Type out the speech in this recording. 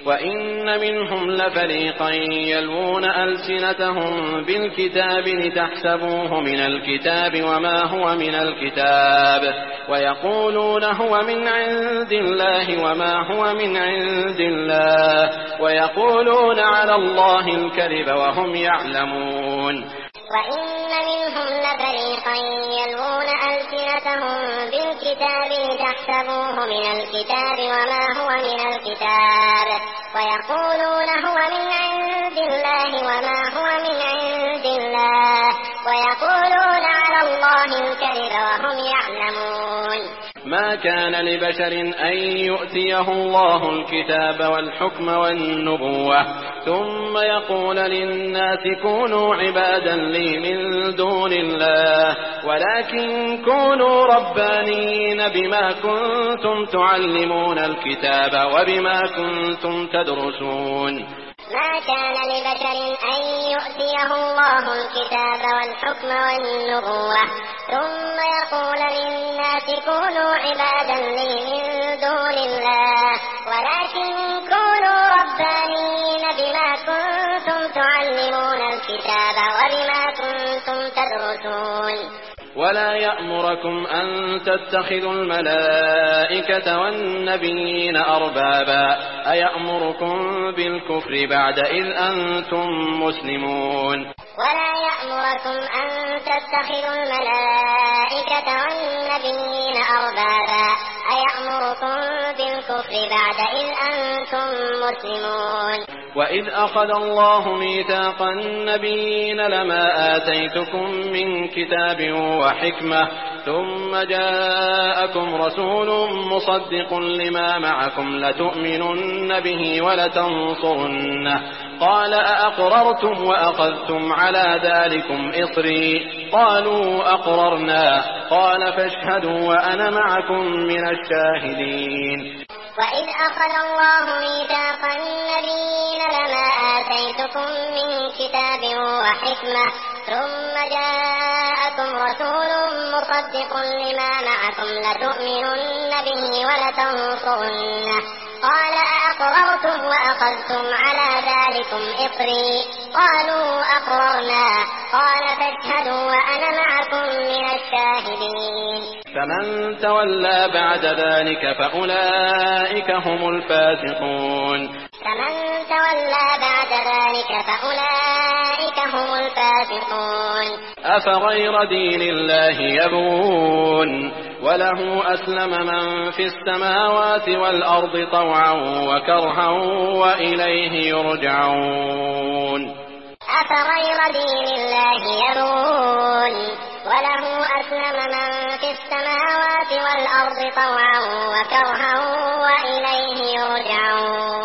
وإن منهم لفريقا يلوون ألسنتهم بالكتاب لتحسبوه من الكتاب وما هو من الكتاب ويقولون هو من عند الله وما هو من عند الله ويقولون على الله الكذب وهم يعلمون. وإن منهم لفريقا يلوون ألسنتهم بالكتاب لتحسبوه من الكتاب وما هو من الكتاب ويقولون هو من عند الله وما هو من عند الله ويقولون على الله الكذب وهم يعلمون. ما كان لبشر أن يؤتيه الله الكتاب والحكم والنبوة ثم يقول للناس كونوا عبادا لي من دون الله ولكن كونوا ربانيين بما كنتم تعلمون الكتاب وبما كنتم تدرسون. ما كان لبشر أن يؤتيه الله الكتاب والحكم والنبوة ثم يقول للناس كونوا عبادا لي من دون الله ولكن كونوا ربانيين بما كنتم تعلمون الكتاب وبما كنتم تدرسون. ولا يأمركم أن تتخذوا الملائكة والنبيين أربابا أيأمركم بالكفر بعد إذ أنتم مسلمون. ولا يأمركم أن تتخذوا الملائكة والنبيين أربابا أيأمركم بالكفر بعد إذ أنتم مسلمون. وإذ أخذ الله ميثاق النبيين لما آتيتكم من كتاب وحكمة ثم جاءكم رسول مصدق لما معكم لتؤمنن به ولتنصرنه قال أأقررتم وأخذتم على ذلكم إصري قالوا أقررنا قال فاشهدوا وأنا معكم من الشاهدين. وإذ أخذ الله ميثاق النبيين لما آتيتكم من كتاب وحكمة ثم جاءكم رسول مصدق لما معكم لتؤمنن به ولتنصرنه قال أأقررتم وأخذتم على ذلكم إصري قالوا أقررنا قال فاشهدوا وأنا معكم من الشاهدين. فمن تولى بعد ذلك فأولئك هم الفاسقون. فمن تولى بعد ذلك فأولئك هم الفاسقون. أفغير دين الله يبغون وله أسلم من في السماوات والأرض طوعا وكرها وإليه يرجعون. أفغير دين الله يبغون وله أسلم من في السماوات والأرض طوعا وكرها وإليه يرجعون.